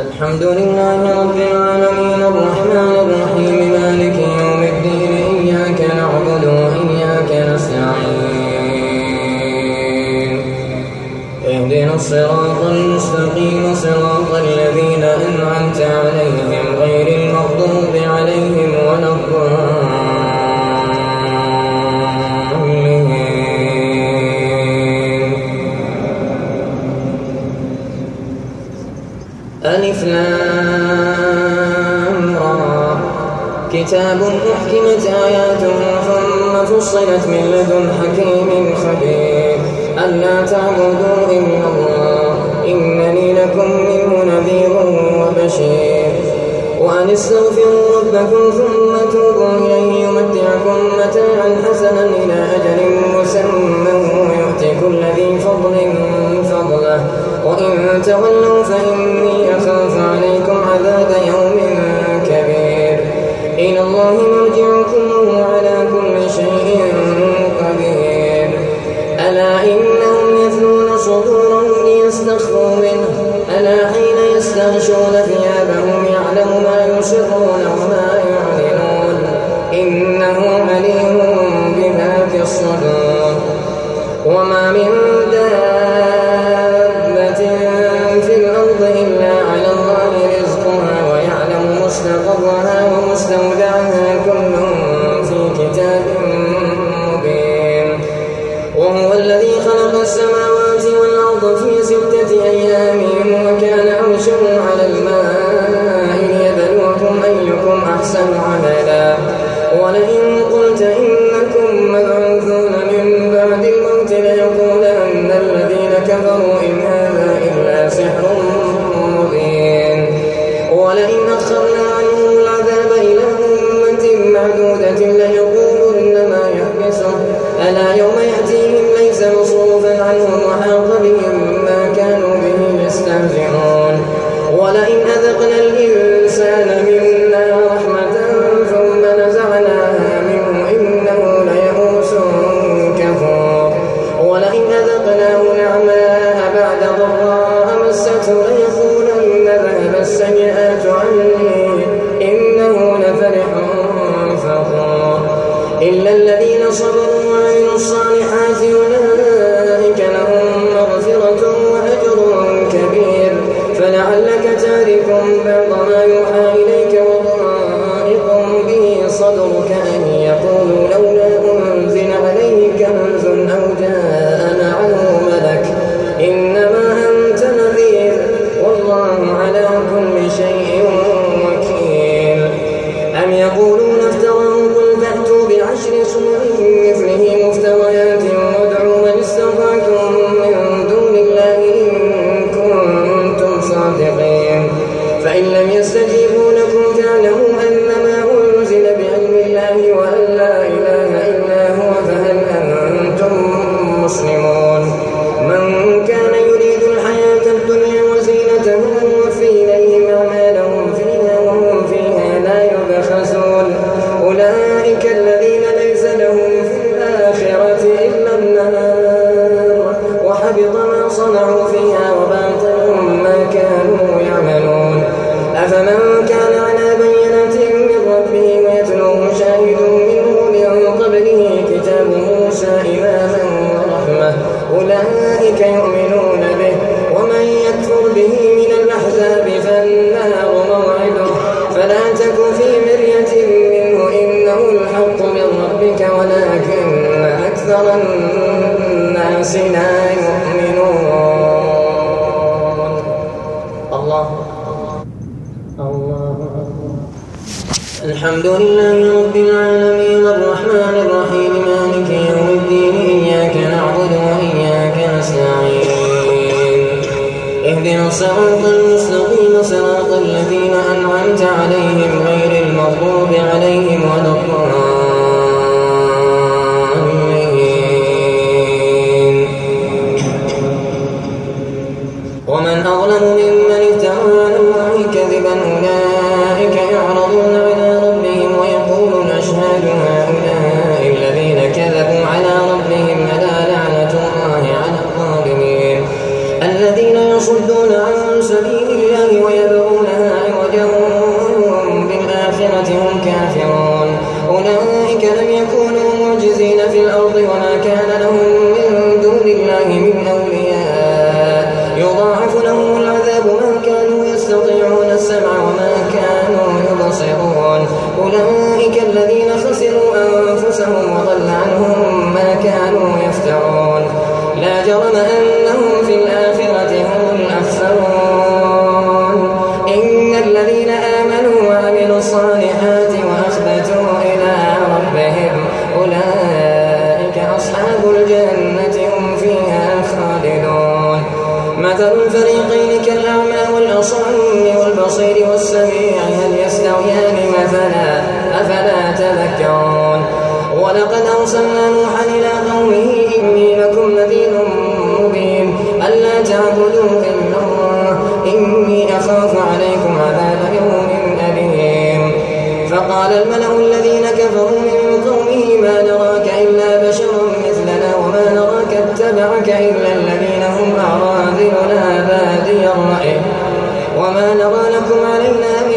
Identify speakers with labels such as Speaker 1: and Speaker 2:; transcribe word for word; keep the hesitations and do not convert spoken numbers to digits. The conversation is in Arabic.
Speaker 1: الحمد لله رب العالمين الرحمن الرحيم مالك يوم الدين إياك نعبد وإياك نستعين اهدنا الصراط المستقيم صراط الذين أنعمت عليهم غير المغضوب عليهم ولا الضالين. ألف لام را كتاب أحكمت آياته ثم فصلت من لدن حكيم خبير ألا تعبدوا إلا الله إنني لكم منه نذير وبشير وأن استغفروا ربكم ثم توبوا إليه يمتعكم متاعا حسنا إلى أجل مسمى ويؤتي كل ذي فضل فضله وإن تولوا فإني أخاف عليكم عذاب يوم كبير إلى الله مرجعكم وهو على كل شيء قدير ألا إنهم يثنون صدورهم ليستخفوا منه ألا حين يستغشون ثيابهم يعلم ما يسرون وما يعلنون إنه عليم بذات الصدور وما من دابة في الأرض إلا على الله رزقها ويعلم مستقرها ومستودعها كل في كتاب مبين وهو الذي خلق السماوات والأرض في ستة أيام وكان عرشه على الماء ليبلوكم أيكم أحسن عملا ولئن قلت إنكم مبعوثون من بعد الموت ليقولن الذين كفروا إن هذا إلا سحر مبين ولئن أخرنا عنهم العذاب إلى أمة معدودة ليقولن ما يحبسه ألا يوم يأتيهم ليس مصروفا عنهم وحاق بهم ما كانوا به يستهزئون ولئن أذقنا الإنسان منا رحمة ثم نزعناها منه إنه ليئوس كفور ولئن أذقناه نعماء بعد ضراء مسته ليقولن ذهب السيئات عني إنه لفرح فخور إلا الذين صبروا وعملوا الصالحات أولئك لهم مغفرة وأجر كبير فلعلك تارك بعض ما يوحى إليك وضائق به صدرك أن يقولوا لولا أنزل عليه كنز أو جاء معه ملك إنما أنت نذير والله على كل شيء وكيل أم يقولون افتراه قل فأتوا بعشر سور مثله مفتريات وادعوا من استطعتم من دون الله إن كنتم صادقين فإن لم يستجيبوا لكم فاعلموا أنما أنزل بعلم الله وأن لا إله إلا هو فهل أنتم مسلمون من كان يريد الحياة الدنيا وزينتها نوفي إليهم أعمالهم فيها وهم فيها لا يبخسون أولئك الذين ليس لهم في الآخرة إلا النار وحبط ما صنعوا فيها وباطل ما كانوا يعملون أفمن كان على بينة من ربه ويتلوه شاهد منه من قبله كتاب موسى إماما ورحمة أولئك يؤمنون به ومن يكفر به من الأحزاب فالنار موعده فلا تك في مرية منه إنه الحق من ربك ولكن أكثر الناس لا يؤمنون. الله الله الحمد لله رب العالمين الرحمن الرحيم مالك يوم الدين إياك نعبد وإياك نستعين اهدنا الصراط المستقيم صراط الذين أنعمت عليهم غير المغضوب عليهم ولا الضالين. ومن أظلم ممن افترى على الله كذبا أولئك يعرضون على ربهم ويقولون أشهد هؤلاء الذين كذبوا على ربهم ألا لعنة الله على الظالمين الذين يصدون عن سبيل الله ويبغون أولئك الذين خسروا أنفسهم وضل عنهم ما كانوا يفترون لا جرم أنهم في الآخرة هم الأخسرون إن الذين آمنوا وعملوا الصالحات وأخبتوا إلى ربهم أولئك أصحاب الجنة هم فيها خالدون مثل الفريقين كالأعمى والأصم والبصير والسميع هل يستويان مثلا أفلا تذكرون ولقد أرسلنا نوحا إلى قومه إني لكم نذير مبين ألا تعبدوا إلا الله إني أخاف عليكم عذاب يوم أليم فقال الملأ الذين كفروا من قومه ما نراك إلا بشرا مثلنا وما نراك اتبعك إلا الذين هم أراذلنا بادي الرأي وما نرى لكم علينا